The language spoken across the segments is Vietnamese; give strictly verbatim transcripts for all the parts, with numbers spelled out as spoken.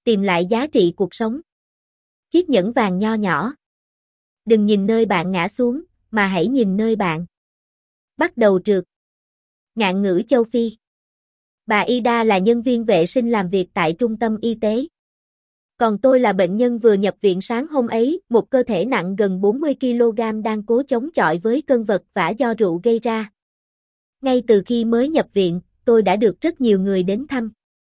Tìm lại giá trị cuộc sống. Chiếc nhẫn vàng nho nhỏ. Đừng nhìn nơi bạn ngã xuống, mà hãy nhìn nơi bạn bắt đầu trượt. Ngạn ngữ châu Phi. Bà Ida là nhân viên vệ sinh làm việc tại trung tâm y tế. Còn tôi là bệnh nhân vừa nhập viện sáng hôm ấy, một cơ thể nặng gần bốn mươi ki lô gam đang cố chống chọi với cơn vật vã do rượu gây ra. Ngay từ khi mới nhập viện, tôi đã được rất nhiều người đến thăm.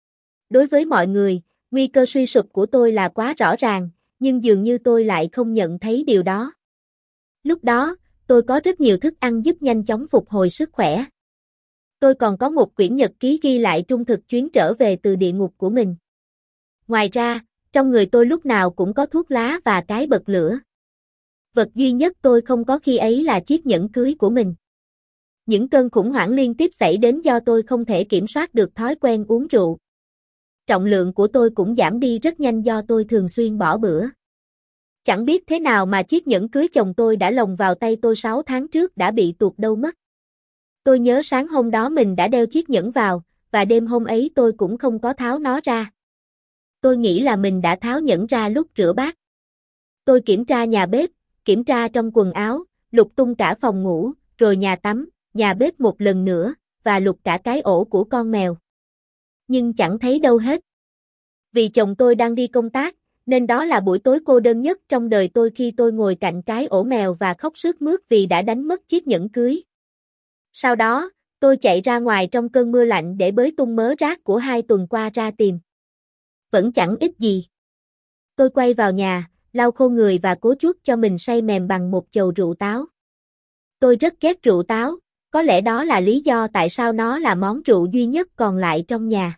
Đối với mọi người, nguy cơ suy sụp của tôi là quá rõ ràng, nhưng dường như tôi lại không nhận thấy điều đó. Lúc đó, tôi có rất nhiều thức ăn giúp nhanh chóng phục hồi sức khỏe. Tôi còn có một quyển nhật ký ghi lại trung thực chuyến trở về từ địa ngục của mình. Ngoài ra, trong người tôi lúc nào cũng có thuốc lá và cái bật lửa. Vật duy nhất tôi không có khi ấy là chiếc nhẫn cưới của mình. Những cơn khủng hoảng liên tiếp xảy đến do tôi không thể kiểm soát được thói quen uống rượu. Trọng lượng của tôi cũng giảm đi rất nhanh do tôi thường xuyên bỏ bữa. Chẳng biết thế nào mà chiếc nhẫn cưới chồng tôi đã lồng vào tay tôi sáu tháng trước đã bị tuột đâu mất. Tôi nhớ sáng hôm đó mình đã đeo chiếc nhẫn vào, và đêm hôm ấy tôi cũng không có tháo nó ra. Tôi nghĩ là mình đã tháo nhẫn ra lúc rửa bát. Tôi kiểm tra nhà bếp, kiểm tra trong quần áo, lục tung cả phòng ngủ, rồi nhà tắm, nhà bếp một lần nữa, và lục cả cái ổ của con mèo. Nhưng chẳng thấy đâu hết. Vì chồng tôi đang đi công tác, nên đó là buổi tối cô đơn nhất trong đời tôi khi tôi ngồi cạnh cái ổ mèo và khóc sướt mướt vì đã đánh mất chiếc nhẫn cưới. Sau đó, tôi chạy ra ngoài trong cơn mưa lạnh để bới tung mớ rác của hai tuần qua ra tìm. Vẫn chẳng ích gì. Tôi quay vào nhà, lau khô người và cố chuốt cho mình say mềm bằng một chầu rượu táo. Tôi rất ghét rượu táo, có lẽ đó là lý do tại sao nó là món rượu duy nhất còn lại trong nhà.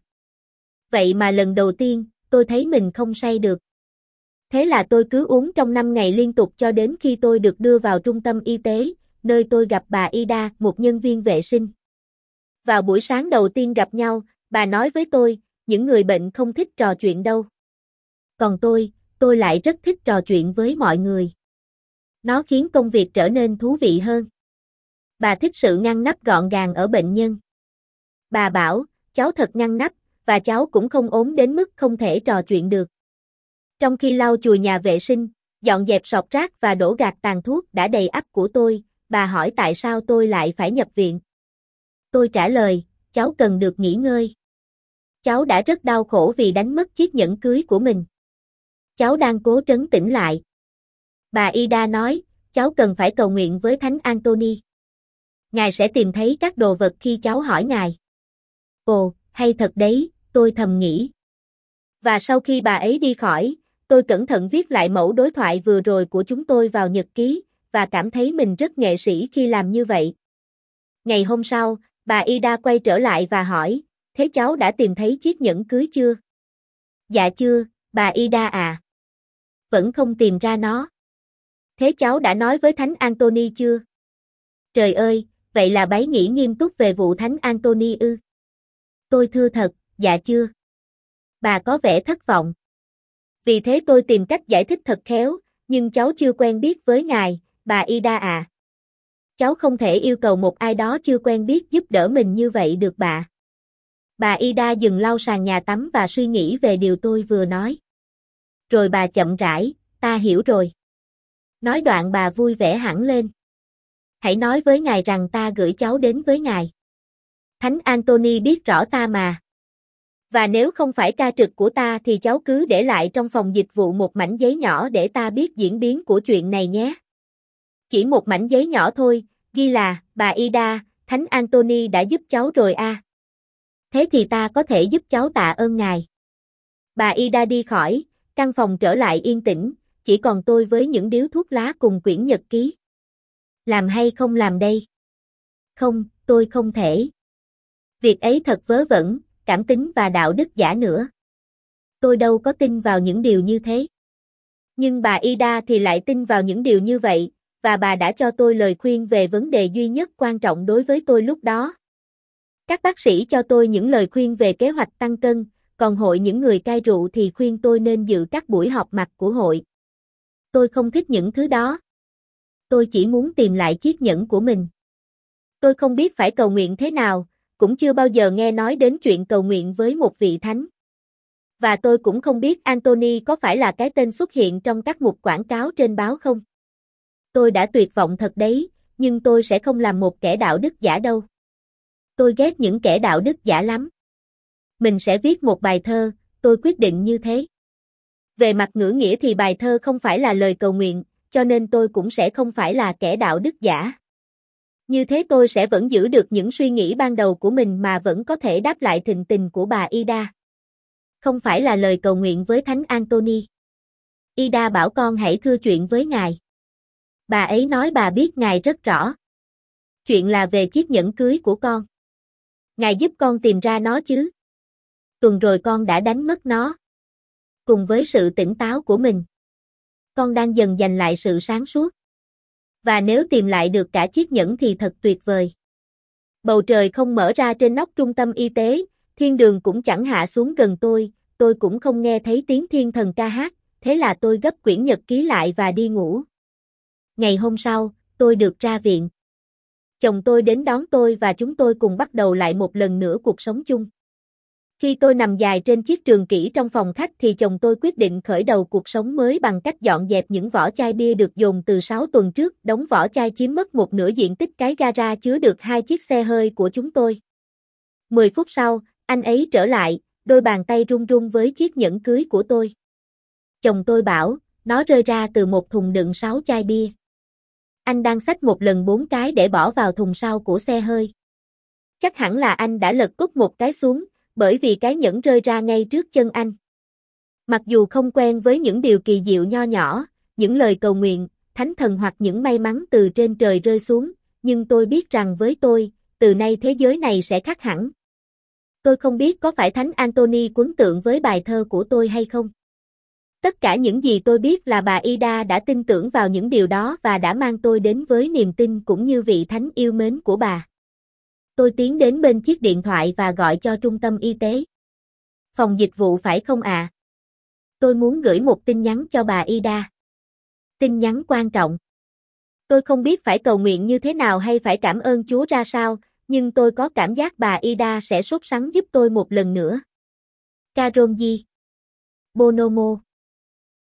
Vậy mà lần đầu tiên, tôi thấy mình không say được. Thế là tôi cứ uống trong năm ngày liên tục cho đến khi tôi được đưa vào trung tâm y tế, nơi tôi gặp bà Ida, một nhân viên vệ sinh. Vào buổi sáng đầu tiên gặp nhau, bà nói với tôi, những người bệnh không thích trò chuyện đâu. Còn tôi, tôi lại rất thích trò chuyện với mọi người. Nó khiến công việc trở nên thú vị hơn. Bà thích sự ngăn nắp gọn gàng ở bệnh nhân. Bà bảo, cháu thật ngăn nắp, và cháu cũng không ốm đến mức không thể trò chuyện được. Trong khi lau chùi nhà vệ sinh, dọn dẹp sọt rác và đổ gạt tàn thuốc đã đầy ắp của tôi, bà hỏi tại sao tôi lại phải nhập viện. Tôi trả lời, cháu cần được nghỉ ngơi. Cháu đã rất đau khổ vì đánh mất chiếc nhẫn cưới của mình. Cháu đang cố trấn tĩnh lại. Bà Ida nói, cháu cần phải cầu nguyện với Thánh Anthony. Ngài sẽ tìm thấy các đồ vật khi cháu hỏi Ngài. Ồ, hay thật đấy, tôi thầm nghĩ. Và sau khi bà ấy đi khỏi, tôi cẩn thận viết lại mẫu đối thoại vừa rồi của chúng tôi vào nhật ký, và cảm thấy mình rất nghệ sĩ khi làm như vậy. Ngày hôm sau, bà Ida quay trở lại và hỏi, thế cháu đã tìm thấy chiếc nhẫn cưới chưa? Dạ chưa, bà Ida à. Vẫn không tìm ra nó. Thế cháu đã nói với Thánh Anthony chưa? Trời ơi, vậy là bấy nghĩ nghiêm túc về vụ Thánh Anthony ư? Tôi thưa thật, dạ chưa. Bà có vẻ thất vọng. Vì thế tôi tìm cách giải thích thật khéo, nhưng cháu chưa quen biết với ngài, bà Ida à. Cháu không thể yêu cầu một ai đó chưa quen biết giúp đỡ mình như vậy được bà. Bà Ida dừng lau sàn nhà tắm và suy nghĩ về điều tôi vừa nói. Rồi bà chậm rãi, ta hiểu rồi. Nói đoạn bà vui vẻ hẳn lên. Hãy nói với ngài rằng ta gửi cháu đến với ngài. Thánh Anthony biết rõ ta mà. Và nếu không phải ca trực của ta thì cháu cứ để lại trong phòng dịch vụ một mảnh giấy nhỏ để ta biết diễn biến của chuyện này nhé. Chỉ một mảnh giấy nhỏ thôi, ghi là, bà Ida, Thánh Anthony đã giúp cháu rồi a. Thế thì ta có thể giúp cháu tạ ơn ngài. Bà Ida đi khỏi, căn phòng trở lại yên tĩnh, chỉ còn tôi với những điếu thuốc lá cùng quyển nhật ký. Làm hay không làm đây? Không, tôi không thể. Việc ấy thật vớ vẩn, cảm tính và đạo đức giả nữa. Tôi đâu có tin vào những điều như thế. Nhưng bà Ida thì lại tin vào những điều như vậy, và bà đã cho tôi lời khuyên về vấn đề duy nhất quan trọng đối với tôi lúc đó. Các bác sĩ cho tôi những lời khuyên về kế hoạch tăng cân, còn hội những người cai rượu thì khuyên tôi nên dự các buổi họp mặt của hội. Tôi không thích những thứ đó. Tôi chỉ muốn tìm lại chiếc nhẫn của mình. Tôi không biết phải cầu nguyện thế nào, cũng chưa bao giờ nghe nói đến chuyện cầu nguyện với một vị thánh. Và tôi cũng không biết Anthony có phải là cái tên xuất hiện trong các mục quảng cáo trên báo không. Tôi đã tuyệt vọng thật đấy, nhưng tôi sẽ không làm một kẻ đạo đức giả đâu. Tôi ghét những kẻ đạo đức giả lắm. Mình sẽ viết một bài thơ, tôi quyết định như thế. Về mặt ngữ nghĩa thì bài thơ không phải là lời cầu nguyện, cho nên tôi cũng sẽ không phải là kẻ đạo đức giả. Như thế tôi sẽ vẫn giữ được những suy nghĩ ban đầu của mình mà vẫn có thể đáp lại thịnh tình của bà Ida. Không phải là lời cầu nguyện với Thánh Anthony. Ida bảo con hãy thưa chuyện với ngài. Bà ấy nói bà biết ngài rất rõ. Chuyện là về chiếc nhẫn cưới của con. Ngài giúp con tìm ra nó chứ. Tuần rồi con đã đánh mất nó. Cùng với sự tỉnh táo của mình, con đang dần giành lại sự sáng suốt. Và nếu tìm lại được cả chiếc nhẫn thì thật tuyệt vời. Bầu trời không mở ra trên nóc trung tâm y tế, thiên đường cũng chẳng hạ xuống gần tôi, tôi cũng không nghe thấy tiếng thiên thần ca hát, thế là tôi gấp quyển nhật ký lại và đi ngủ. Ngày hôm sau, tôi được ra viện. Chồng tôi đến đón tôi và chúng tôi cùng bắt đầu lại một lần nữa cuộc sống chung. Khi tôi nằm dài trên chiếc trường kỷ trong phòng khách thì chồng tôi quyết định khởi đầu cuộc sống mới bằng cách dọn dẹp những vỏ chai bia được dồn từ sáu tuần trước. Đống vỏ chai chiếm mất một nửa diện tích cái gara chứa được hai chiếc xe hơi của chúng tôi. Mười phút sau, anh ấy trở lại, đôi bàn tay run run với chiếc nhẫn cưới của tôi. Chồng tôi bảo, nó rơi ra từ một thùng đựng sáu chai bia. Anh đang xách một lần bốn cái để bỏ vào thùng sau của xe hơi. Chắc hẳn là anh đã lật úp một cái xuống, bởi vì cái nhẫn rơi ra ngay trước chân anh. Mặc dù không quen với những điều kỳ diệu nho nhỏ, những lời cầu nguyện, thánh thần hoặc những may mắn từ trên trời rơi xuống, nhưng tôi biết rằng với tôi, từ nay thế giới này sẽ khác hẳn. Tôi không biết có phải Thánh Anthony quấn tượng với bài thơ của tôi hay không. Tất cả những gì tôi biết là bà Ida đã tin tưởng vào những điều đó và đã mang tôi đến với niềm tin cũng như vị thánh yêu mến của bà. Tôi tiến đến bên chiếc điện thoại và gọi cho trung tâm y tế. Phòng dịch vụ phải không ạ? À? Tôi muốn gửi một tin nhắn cho bà Ida. Tin nhắn quan trọng. Tôi không biết phải cầu nguyện như thế nào hay phải cảm ơn Chúa ra sao, nhưng tôi có cảm giác bà Ida sẽ sốt sắng giúp tôi một lần nữa. Karolji Bonomo